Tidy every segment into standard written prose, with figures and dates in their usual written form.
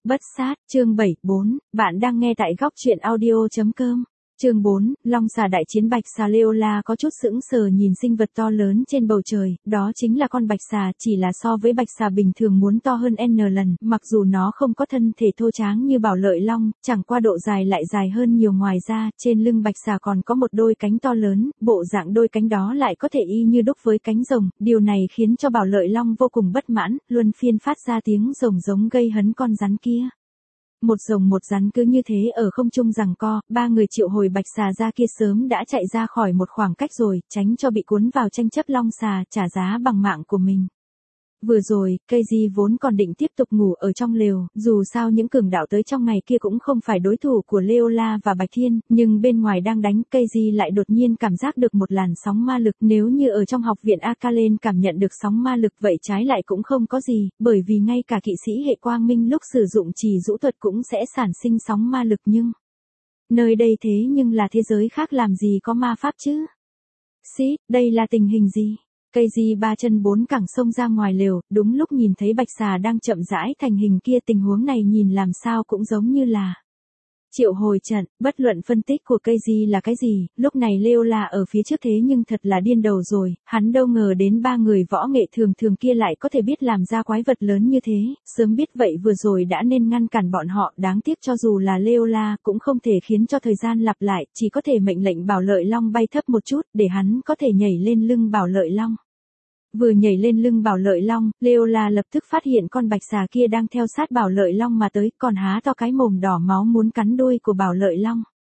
Bất sát, chương 74, bạn đang nghe tại góc truyện audio.com. Chương 4, Long xà đại chiến. Bạch xà Leola có chút sững sờ nhìn sinh vật to lớn trên bầu trời, đó chính là con bạch xà, chỉ là so với bạch xà bình thường muốn to hơn N lần, mặc dù nó không có thân thể thô tráng như Bảo Lợi Long, chẳng qua độ dài lại dài hơn nhiều. Ngoài ra, trên lưng bạch xà còn có một đôi cánh to lớn, bộ dạng đôi cánh đó lại có thể y như đúc với cánh rồng, điều này khiến cho Bảo Lợi Long vô cùng bất mãn, luân phiên phát ra tiếng rồng giống gây hấn con rắn kia. Một rồng một rắn cứ như thế ở không trung giằng co, ba người triệu hồi bạch xà ra kia sớm đã chạy ra khỏi một khoảng cách rồi, tránh cho bị cuốn vào tranh chấp long xà, trả giá bằng mạng của mình. Vừa rồi, Keiji vốn còn định tiếp tục ngủ ở trong lều, dù sao những cường đạo tới trong ngày kia cũng không phải đối thủ của Leola và Bạch Thiên, nhưng bên ngoài đang đánh, Keiji lại đột nhiên cảm giác được một làn sóng ma lực. Nếu như ở trong học viện Akalen cảm nhận được sóng ma lực vậy trái lại cũng không có gì, bởi vì ngay cả kỵ sĩ hệ quang minh lúc sử dụng trì dũ thuật cũng sẽ sản sinh sóng ma lực, nhưng nơi đây thế nhưng là thế giới khác, làm gì có ma pháp chứ? Xít, đây là tình hình gì? Keiji ba chân bốn cẳng xông ra ngoài lều, đúng lúc nhìn thấy bạch xà đang chậm rãi thành hình kia. Tình huống này nhìn làm sao cũng giống như là triệu hồi trận. Bất luận phân tích của Keiji là cái gì, lúc này Leola ở phía trước thế nhưng thật là điên đầu rồi, hắn đâu ngờ đến ba người võ nghệ thường thường kia lại có thể biết làm ra quái vật lớn như thế, sớm biết vậy vừa rồi đã nên ngăn cản bọn họ, đáng tiếc cho dù là Leola cũng không thể khiến cho thời gian lặp lại, chỉ có thể mệnh lệnh Bảo Lợi Long bay thấp một chút, để hắn có thể nhảy lên lưng Bảo Lợi Long. Vừa nhảy lên lưng Bảo Lợi Long, Leola lập tức phát hiện con bạch xà kia đang theo sát Bảo Lợi Long mà tới, còn há to cái mồm đỏ máu muốn cắn đuôi của Bảo Lợi Long.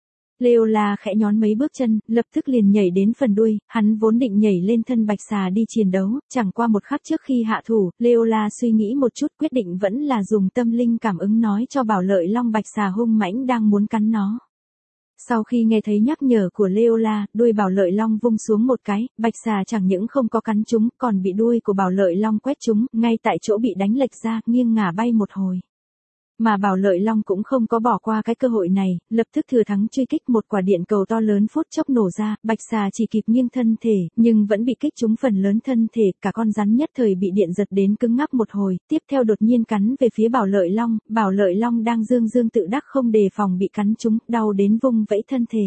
Leola khẽ nhón mấy bước chân, lập tức liền nhảy đến phần đuôi, hắn vốn định nhảy lên thân bạch xà đi chiến đấu, chẳng qua một khắc trước khi hạ thủ, Leola suy nghĩ một chút, quyết định vẫn là dùng tâm linh cảm ứng nói cho Bảo Lợi Long bạch xà hung mãnh đang muốn cắn nó. Sau khi nghe thấy nhắc nhở của Leola, đuôi Bảo Lợi Long vung xuống một cái, bạch xà chẳng những không có cắn chúng, còn bị đuôi của Bảo Lợi Long quét chúng, ngay tại chỗ bị đánh lệch ra, nghiêng ngả bay một hồi. Mà Bảo Lợi Long cũng không có bỏ qua cái cơ hội này, lập tức thừa thắng truy kích. Một quả điện cầu to lớn phút chốc nổ ra, bạch xà chỉ kịp nghiêng thân thể, nhưng vẫn bị kích trúng phần lớn thân thể, cả con rắn nhất thời bị điện giật đến cứng ngắc một hồi, tiếp theo đột nhiên cắn về phía Bảo Lợi Long. Bảo Lợi Long đang dương dương tự đắc không đề phòng bị cắn trúng, đau đến vung vẫy thân thể.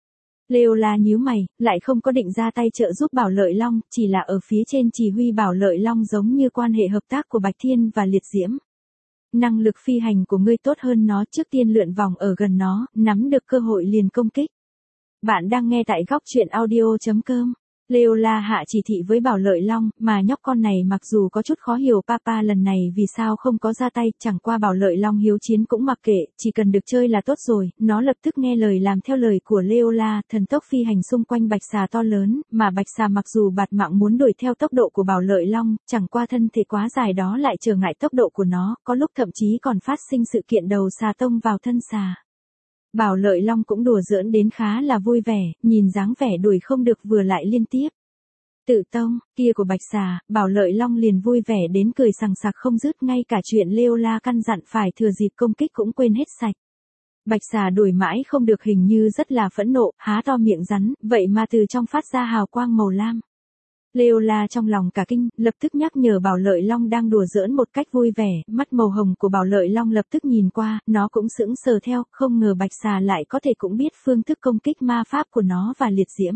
Leola nhíu mày, lại không có định ra tay trợ giúp Bảo Lợi Long, chỉ là ở phía trên chỉ huy Bảo Lợi Long giống như quan hệ hợp tác của Bạch Thiên và Liệt Diễm. Năng lực phi hành của ngươi tốt hơn nó, trước tiên lượn vòng ở gần nó, nắm được cơ hội liền công kích. Bạn đang nghe tại góc truyện audio.com. Leola hạ chỉ thị với Bảo Lợi Long, mà nhóc con này mặc dù có chút khó hiểu papa lần này vì sao không có ra tay, chẳng qua Bảo Lợi Long hiếu chiến cũng mặc kệ, chỉ cần được chơi là tốt rồi, nó lập tức nghe lời làm theo lời của Leola, thần tốc phi hành xung quanh bạch xà to lớn, mà bạch xà mặc dù bạt mạng muốn đuổi theo tốc độ của Bảo Lợi Long, chẳng qua thân thể quá dài đó lại trở ngại tốc độ của nó, có lúc thậm chí còn phát sinh sự kiện đầu xà tông vào thân xà. Bảo Lợi Long cũng đùa giỡn đến khá là vui vẻ, nhìn dáng vẻ đuổi không được vừa lại liên tiếp tự tông kia của bạch xà, Bảo Lợi Long liền vui vẻ đến cười sằng sặc không dứt, ngay cả chuyện Leola căn dặn phải thừa dịp công kích cũng quên hết sạch. Bạch xà đuổi mãi không được, hình như rất là phẫn nộ, há to miệng rắn, vậy mà từ trong phát ra hào quang màu lam. Leola trong lòng cả kinh, lập tức nhắc nhở Bảo Lợi Long đang đùa giỡn một cách vui vẻ, mắt màu hồng của Bảo Lợi Long lập tức nhìn qua, nó cũng sững sờ theo, không ngờ bạch xà lại có thể cũng biết phương thức công kích ma pháp của nó và liệt diễm.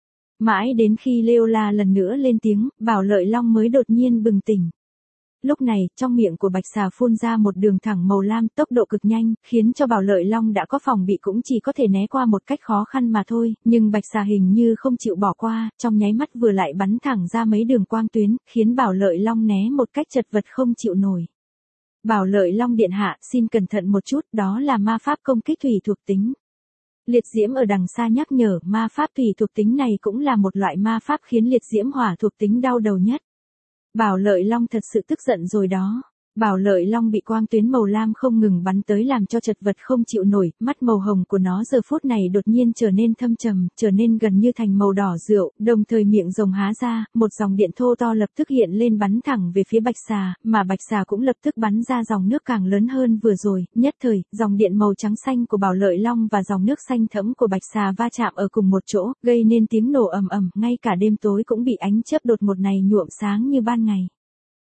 Mãi đến khi Leola lần nữa lên tiếng, Bảo Lợi Long mới đột nhiên bừng tỉnh. Lúc này, trong miệng của bạch xà phun ra một đường thẳng màu lam, tốc độ cực nhanh, khiến cho Bảo Lợi Long đã có phòng bị cũng chỉ có thể né qua một cách khó khăn mà thôi, nhưng bạch xà hình như không chịu bỏ qua, trong nháy mắt vừa lại bắn thẳng ra mấy đường quang tuyến, khiến Bảo Lợi Long né một cách chật vật không chịu nổi. Bảo Lợi Long điện hạ, xin cẩn thận một chút, đó là ma pháp công kích thủy thuộc tính. Liệt diễm ở đằng xa nhắc nhở, ma pháp thủy thuộc tính này cũng là một loại ma pháp khiến liệt diễm hỏa thuộc tính đau đầu nhất. Bảo Lợi Long thật sự tức giận rồi đó. Bảo Lợi Long bị quang tuyến màu lam không ngừng bắn tới làm cho chật vật không chịu nổi, mắt màu hồng của nó giờ phút này đột nhiên trở nên thâm trầm, trở nên gần như thành màu đỏ rượu, đồng thời miệng rồng há ra, một dòng điện thô to lập tức hiện lên bắn thẳng về phía bạch xà, mà bạch xà cũng lập tức bắn ra dòng nước càng lớn hơn vừa rồi, nhất thời, dòng điện màu trắng xanh của Bảo Lợi Long và dòng nước xanh thẫm của bạch xà va chạm ở cùng một chỗ, gây nên tiếng nổ ầm ầm, ngay cả đêm tối cũng bị ánh chớp đột ngột này nhuộm sáng như ban ngày.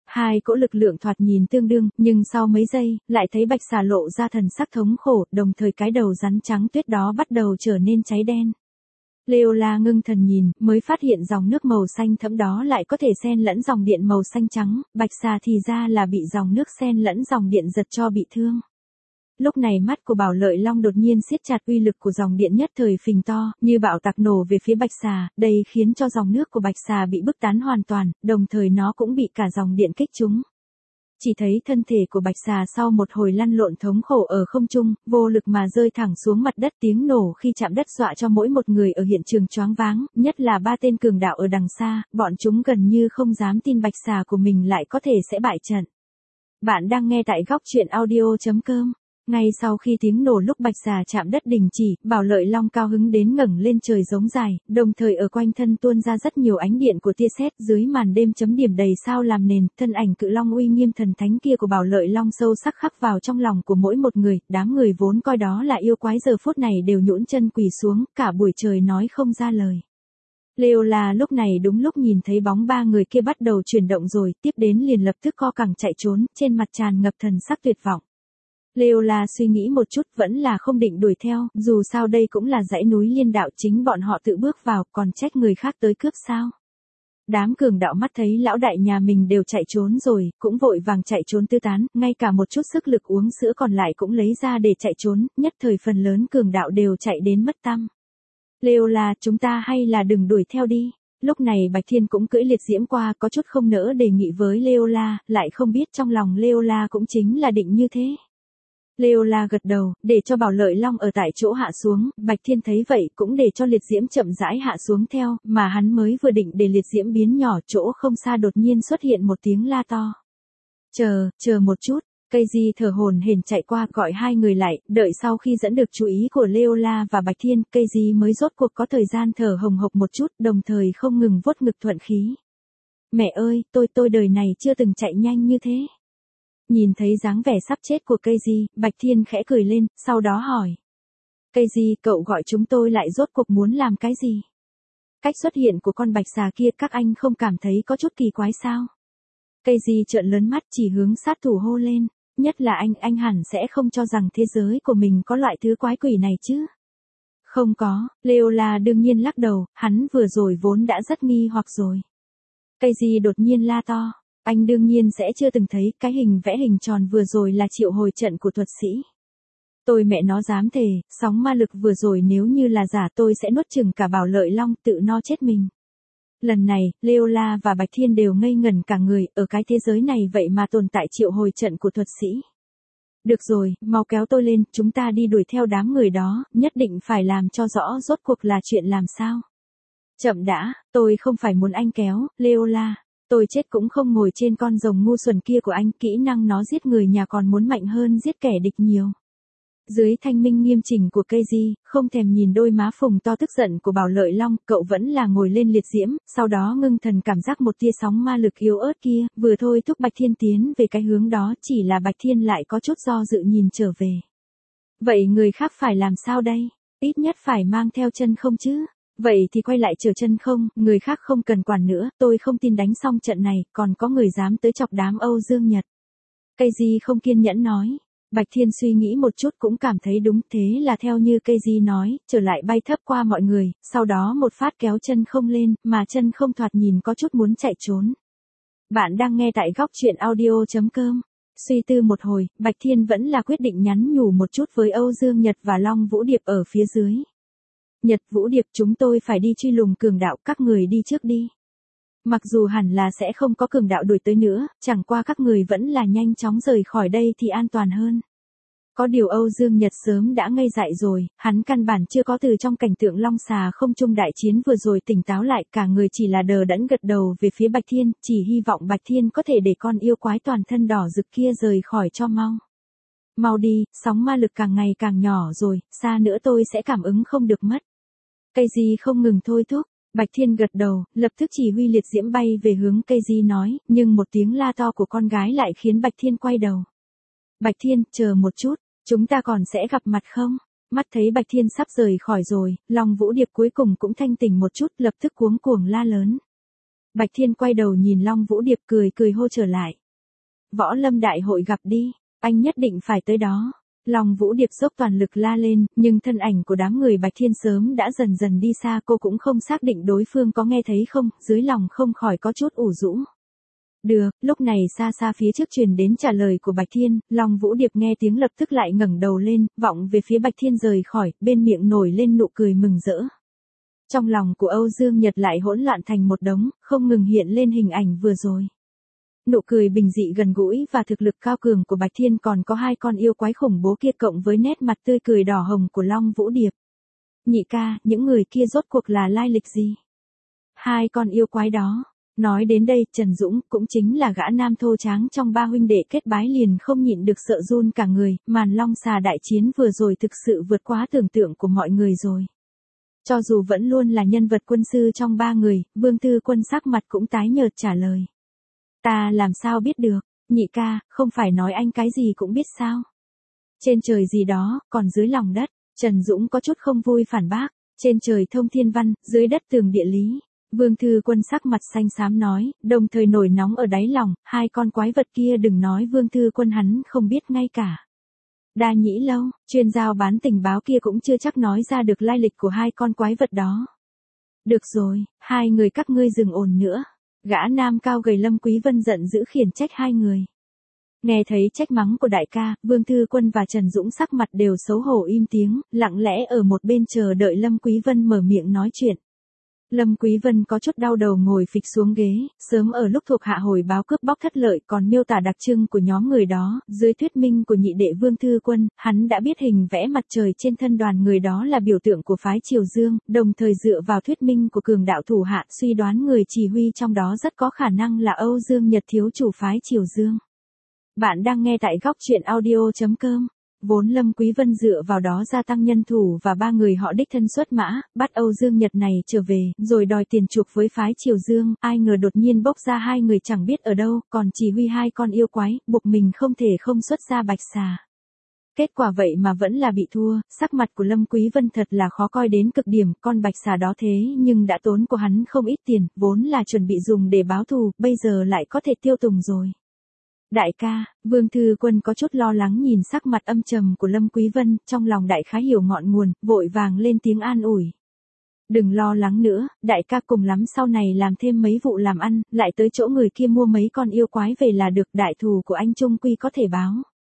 Hai cỗ lực lượng thoạt nhìn tương đương, nhưng sau mấy giây, lại thấy bạch xà lộ ra thần sắc thống khổ, đồng thời cái đầu rắn trắng tuyết đó bắt đầu trở nên cháy đen. Leola ngưng thần nhìn, mới phát hiện dòng nước màu xanh thẫm đó lại có thể xen lẫn dòng điện màu xanh trắng, bạch xà thì ra là bị dòng nước xen lẫn dòng điện giật cho bị thương. Lúc này mắt của Bảo Lợi Long đột nhiên siết chặt, uy lực của dòng điện nhất thời phình to, như bạo tạc nổ về phía bạch xà, đây khiến cho dòng nước của bạch xà bị bức tán hoàn toàn, đồng thời nó cũng bị cả dòng điện kích trúng. Chỉ thấy thân thể của bạch xà sau một hồi lăn lộn thống khổ ở không trung, vô lực mà rơi thẳng xuống mặt đất, tiếng nổ khi chạm đất dọa cho mỗi một người ở hiện trường choáng váng, nhất là ba tên cường đạo ở đằng xa, bọn chúng gần như không dám tin bạch xà của mình lại có thể sẽ bại trận. Bạn đang nghe tại góc truyện audio.com. Ngay sau khi tiếng nổ lúc bạch xà chạm đất đình chỉ, Bảo Lợi Long cao hứng đến ngẩng lên trời giống dài, đồng thời ở quanh thân tuôn ra rất nhiều ánh điện của tia sét, dưới màn đêm chấm điểm đầy sao làm nền, thân ảnh cự long uy nghiêm thần thánh kia của Bảo Lợi Long sâu sắc khắc vào trong lòng của mỗi một người, đám người vốn coi đó là yêu quái giờ phút này đều nhũn chân quỳ xuống, cả buổi trời nói không ra lời. Leola lúc này đúng lúc nhìn thấy bóng ba người kia bắt đầu chuyển động rồi, tiếp đến liền lập tức co cẳng chạy trốn, trên mặt tràn ngập thần sắc tuyệt vọng. Leola suy nghĩ một chút vẫn là không định đuổi theo, dù sao đây cũng là dãy núi liên đạo, chính bọn họ tự bước vào, còn trách người khác tới cướp sao. Đám cường đạo mắt thấy lão đại nhà mình đều chạy trốn rồi, cũng vội vàng chạy trốn tứ tán, ngay cả một chút sức lực uống sữa còn lại cũng lấy ra để chạy trốn, nhất thời phần lớn cường đạo đều chạy đến mất tăm. Leola, chúng ta hay là đừng đuổi theo đi. Lúc này Bạch Thiên cũng cưỡi liệt diễm qua, có chút không nỡ đề nghị với Leola, lại không biết trong lòng Leola cũng chính là định như thế. Leola gật đầu, để cho Bảo Lợi Long ở tại chỗ hạ xuống, Bạch Thiên thấy vậy cũng để cho liệt diễm chậm rãi hạ xuống theo, mà hắn mới vừa định để liệt diễm biến nhỏ, chỗ không xa đột nhiên xuất hiện một tiếng la to. Chờ một chút, Cây thở hổn hển chạy qua gọi hai người lại, đợi sau khi dẫn được chú ý của Leola và Bạch Thiên, Cây mới rốt cuộc có thời gian thở hồng hộc một chút, đồng thời không ngừng vuốt ngực thuận khí. Mẹ ơi, tôi đời này chưa từng chạy nhanh như thế. Nhìn thấy dáng vẻ sắp chết của Cây, Bạch Thiên khẽ cười lên, sau đó hỏi. Cây, cậu gọi chúng tôi lại rốt cuộc muốn làm cái gì? Cách xuất hiện của con bạch xà kia các anh không cảm thấy có chút kỳ quái sao? Cây trợn lớn mắt chỉ hướng sát thủ hô lên, nhất là anh hẳn sẽ không cho rằng thế giới của mình có loại thứ quái quỷ này chứ? Không có, Leola đương nhiên lắc đầu, hắn vừa rồi vốn đã rất nghi hoặc rồi. Cây đột nhiên la to. Anh đương nhiên sẽ chưa từng thấy cái hình vẽ hình tròn vừa rồi là triệu hồi trận của thuật sĩ. Tôi mẹ nó dám thề, sóng ma lực vừa rồi nếu như là giả tôi sẽ nuốt chửng cả Bảo Lợi Long tự no chết mình. Lần này, Leola và Bạch Thiên đều ngây ngẩn cả người, ở cái thế giới này vậy mà tồn tại triệu hồi trận của thuật sĩ. Được rồi, mau kéo tôi lên, chúng ta đi đuổi theo đám người đó, nhất định phải làm cho rõ rốt cuộc là chuyện làm sao. Chậm đã, tôi không phải muốn anh kéo, Leola. Tôi chết cũng không ngồi trên con rồng ngu xuẩn kia của anh, kỹ năng nó giết người nhà còn muốn mạnh hơn giết kẻ địch nhiều. Dưới thanh minh nghiêm chỉnh của Cây, không thèm nhìn đôi má phồng to tức giận của Bảo Lợi Long, cậu vẫn là ngồi lên liệt diễm, sau đó ngưng thần cảm giác một tia sóng ma lực yếu ớt kia, vừa thôi thúc Bạch Thiên tiến về cái hướng đó, chỉ là Bạch Thiên lại có chút do dự nhìn trở về. Vậy người khác phải làm sao đây? Ít nhất phải mang theo chân không chứ? Vậy thì quay lại chờ chân không, người khác không cần quản nữa, tôi không tin đánh xong trận này, còn có người dám tới chọc đám Âu Dương Nhật. Cây không kiên nhẫn nói. Bạch Thiên suy nghĩ một chút cũng cảm thấy đúng, thế là theo như Cây nói, trở lại bay thấp qua mọi người, sau đó một phát kéo chân không lên, mà chân không thoạt nhìn có chút muốn chạy trốn. Bạn đang nghe tại góc truyện audio.com. Suy tư một hồi, Bạch Thiên vẫn là quyết định nhắn nhủ một chút với Âu Dương Nhật và Long Vũ Điệp ở phía dưới. Nhật Vũ Điệp, chúng tôi phải đi truy lùng cường đạo, các người đi trước đi. Mặc dù hẳn là sẽ không có cường đạo đuổi tới nữa, chẳng qua các người vẫn là nhanh chóng rời khỏi đây thì an toàn hơn. Có điều Âu Dương Nhật sớm đã ngây dại rồi, hắn căn bản chưa có từ trong cảnh tượng long xà không trung đại chiến vừa rồi tỉnh táo lại, cả người chỉ là đờ đẫn gật đầu về phía Bạch Thiên, chỉ hy vọng Bạch Thiên có thể để con yêu quái toàn thân đỏ rực kia rời khỏi cho mau. Mau đi, sóng ma lực càng ngày càng nhỏ rồi, xa nữa tôi sẽ cảm ứng không được mất. Cây không ngừng thôi thúc. Bạch Thiên gật đầu, lập tức chỉ huy liệt diễm bay về hướng Cây nói, nhưng một tiếng la to của con gái lại khiến Bạch Thiên quay đầu. Bạch Thiên, chờ một chút, chúng ta còn sẽ gặp mặt không? Mắt thấy Bạch Thiên sắp rời khỏi rồi, Long Vũ Điệp cuối cùng cũng thanh tỉnh một chút, lập tức cuống cuồng la lớn. Bạch Thiên quay đầu nhìn Long Vũ Điệp cười hô trở lại. võ lâm đại hội gặp đi, anh nhất định phải tới đó. Long Vũ Điệp dốc toàn lực la lên, nhưng thân ảnh của đám người Bạch Thiên sớm đã dần dần đi xa, cô cũng không xác định đối phương có nghe thấy không, dưới lòng không khỏi có chút ủ rũ. Được, lúc này xa xa phía trước truyền đến trả lời của Bạch Thiên, Long Vũ Điệp nghe tiếng lập tức lại ngẩng đầu lên, vọng về phía Bạch Thiên rời khỏi, bên miệng nổi lên nụ cười mừng rỡ. Trong lòng của Âu Dương Nhật lại hỗn loạn thành một đống, không ngừng hiện lên hình ảnh vừa rồi. Nụ cười bình dị gần gũi và thực lực cao cường của Bạch Thiên, còn có hai con yêu quái khủng bố kia cộng với nét mặt tươi cười đỏ hồng của Long Vũ Điệp. Nhị ca, những người kia rốt cuộc là lai lịch gì? Hai con yêu quái đó. Nói đến đây, Trần Dũng, cũng chính là gã nam thô tráng trong ba huynh đệ kết bái liền không nhịn được sợ run cả người, màn long xà đại chiến vừa rồi thực sự vượt quá tưởng tượng của mọi người rồi. Cho dù vẫn luôn là nhân vật quân sư trong ba người, Vương Thư Quân sắc mặt cũng tái nhợt trả lời. Ta làm sao biết được, nhị ca, không phải nói anh cái gì cũng biết sao. Trên trời gì đó, còn dưới lòng đất, Trần Dũng có chút không vui phản bác, trên trời thông thiên văn, dưới đất tường địa lý. Vương Thư Quân sắc mặt xanh xám nói, đồng thời nổi nóng ở đáy lòng, hai con quái vật kia đừng nói Vương Thư Quân hắn không biết ngay cả. Đa Nhĩ Lâu, chuyên giao bán tình báo kia cũng chưa chắc nói ra được lai lịch của hai con quái vật đó. Được rồi, hai người các ngươi dừng ồn nữa. Gã nam cao gầy Lâm Quý Vân giận dữ khiển trách hai người. Nghe thấy trách mắng của đại ca, Vương Thư Quân và Trần Dũng sắc mặt đều xấu hổ im tiếng, lặng lẽ ở một bên chờ đợi Lâm Quý Vân mở miệng nói chuyện. Lâm Quý Vân có chút đau đầu ngồi phịch xuống ghế, sớm ở lúc thuộc hạ hồi báo cướp bóc thất lợi còn miêu tả đặc trưng của nhóm người đó, dưới thuyết minh của nhị đệ Vương Thư Quân, hắn đã biết hình vẽ mặt trời trên thân đoàn người đó là biểu tượng của phái Triều Dương, đồng thời dựa vào thuyết minh của cường đạo thủ hạ suy đoán người chỉ huy trong đó rất có khả năng là Âu Dương Nhật thiếu chủ phái Triều Dương. Bạn đang nghe tại góc truyện audio.com. Vốn Lâm Quý Vân dựa vào đó gia tăng nhân thủ và ba người họ đích thân xuất mã, bắt Âu Dương Nhật này trở về, rồi đòi tiền chuộc với phái Triều Dương, ai ngờ đột nhiên bốc ra hai người chẳng biết ở đâu, còn chỉ huy hai con yêu quái, buộc mình không thể không xuất ra bạch xà. Kết quả vậy mà vẫn là bị thua, sắc mặt của Lâm Quý Vân thật là khó coi đến cực điểm, con bạch xà đó thế nhưng đã tốn của hắn không ít tiền, vốn là chuẩn bị dùng để báo thù, bây giờ lại có thể tiêu tùng rồi. Đại ca, Vương Thư Quân có chút lo lắng nhìn sắc mặt âm trầm của Lâm Quý Vân, trong lòng đại khá hiểu ngọn nguồn, vội vàng lên tiếng an ủi. Đừng lo lắng nữa, đại ca cùng lắm sau này làm thêm mấy vụ làm ăn, lại tới chỗ người kia mua mấy con yêu quái về là được, đại thù của anh trung quy có thể báo.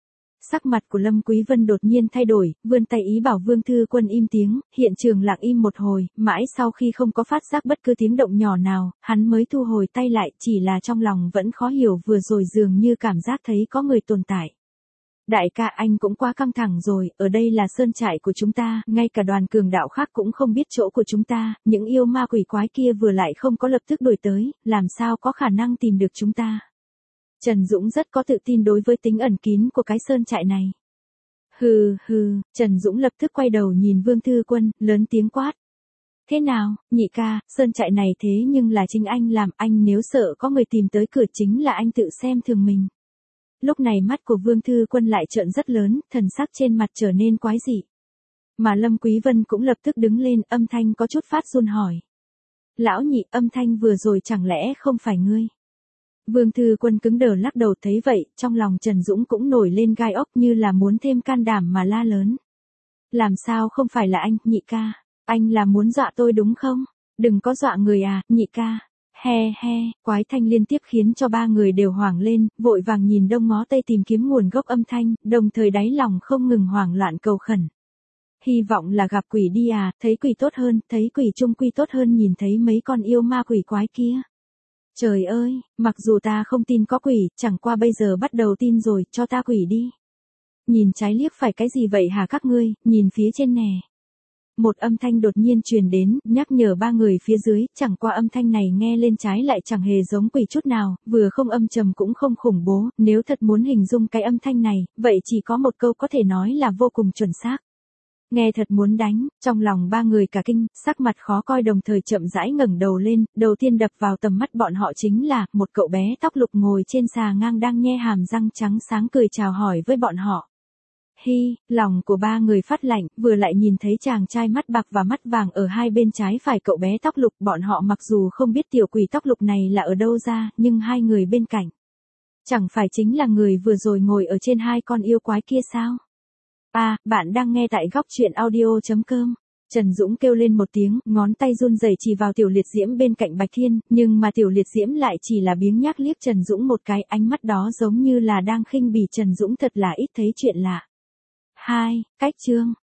Sắc mặt của Lâm Quý Vân đột nhiên thay đổi, vươn tay ý bảo Vương Thư Quân im tiếng, hiện trường lặng im một hồi, mãi sau khi không có phát giác bất cứ tiếng động nhỏ nào, hắn mới thu hồi tay lại, chỉ là trong lòng vẫn khó hiểu vừa rồi dường như cảm giác thấy có người tồn tại. Đại ca anh cũng quá căng thẳng rồi, ở đây là sơn trại của chúng ta, ngay cả đoàn cường đạo khác cũng không biết chỗ của chúng ta, những yêu ma quỷ quái kia vừa lại không có lập tức đuổi tới, làm sao có khả năng tìm được chúng ta. Trần Dũng rất có tự tin đối với tính ẩn kín của cái sơn trại này. Hừ, Trần Dũng lập tức quay đầu nhìn Vương Thư Quân, lớn tiếng quát. Thế nào, nhị ca, sơn trại này thế nhưng là chính anh làm, anh nếu sợ có người tìm tới cửa chính là anh tự xem thường mình. Lúc này mắt của Vương Thư Quân lại trợn rất lớn, thần sắc trên mặt trở nên quái dị. Mà Lâm Quý Vân cũng lập tức đứng lên, âm thanh có chút phát run hỏi. Lão nhị, âm thanh vừa rồi chẳng lẽ không phải ngươi? Vương Thư Quân cứng đờ lắc đầu, thấy vậy, trong lòng Trần Dũng cũng nổi lên gai ốc như là muốn thêm can đảm mà la lớn. Làm sao không phải là anh, nhị ca? Anh là muốn dọa tôi đúng không? Đừng có dọa người à, nhị ca. He, quái thanh liên tiếp khiến cho ba người đều hoảng lên, vội vàng nhìn đông ngó tây tìm kiếm nguồn gốc âm thanh, đồng thời đáy lòng không ngừng hoảng loạn cầu khẩn. Hy vọng là gặp quỷ đi à, thấy quỷ tốt hơn, thấy quỷ trung quy tốt hơn nhìn thấy mấy con yêu ma quỷ quái kia. Trời ơi, mặc dù ta không tin có quỷ, chẳng qua bây giờ bắt đầu tin rồi, cho ta quỷ đi. Nhìn trái liếc phải cái gì vậy hả các ngươi, nhìn phía trên nè. Một âm thanh đột nhiên truyền đến, nhắc nhở ba người phía dưới, chẳng qua âm thanh này nghe lên trái lại chẳng hề giống quỷ chút nào, vừa không âm trầm cũng không khủng bố, nếu thật muốn hình dung cái âm thanh này, vậy chỉ có một câu có thể nói là vô cùng chuẩn xác. Nghe thật muốn đánh, trong lòng ba người cả kinh, sắc mặt khó coi đồng thời chậm rãi ngẩng đầu lên, đầu tiên đập vào tầm mắt bọn họ chính là, một cậu bé tóc lục ngồi trên xà ngang đang nhe hàm răng trắng sáng cười chào hỏi với bọn họ. Hi, lòng của ba người phát lạnh, vừa lại nhìn thấy chàng trai mắt bạc và mắt vàng ở hai bên trái phải cậu bé tóc lục, bọn họ mặc dù không biết tiểu quỷ tóc lục này là ở đâu ra, nhưng hai người bên cạnh Chẳng phải chính là người vừa rồi ngồi ở trên hai con yêu quái kia sao? Bạn đang nghe tại góc chuyện audio.com. Trần Dũng kêu lên một tiếng, ngón tay run rẩy chỉ vào Tiểu Liệt Diễm bên cạnh Bạch Thiên, nhưng mà Tiểu Liệt Diễm lại chỉ là biếng nhác liếc Trần Dũng một cái, ánh mắt đó giống như là đang khinh bỉ Trần Dũng, thật là ít thấy chuyện lạ. Cách chương.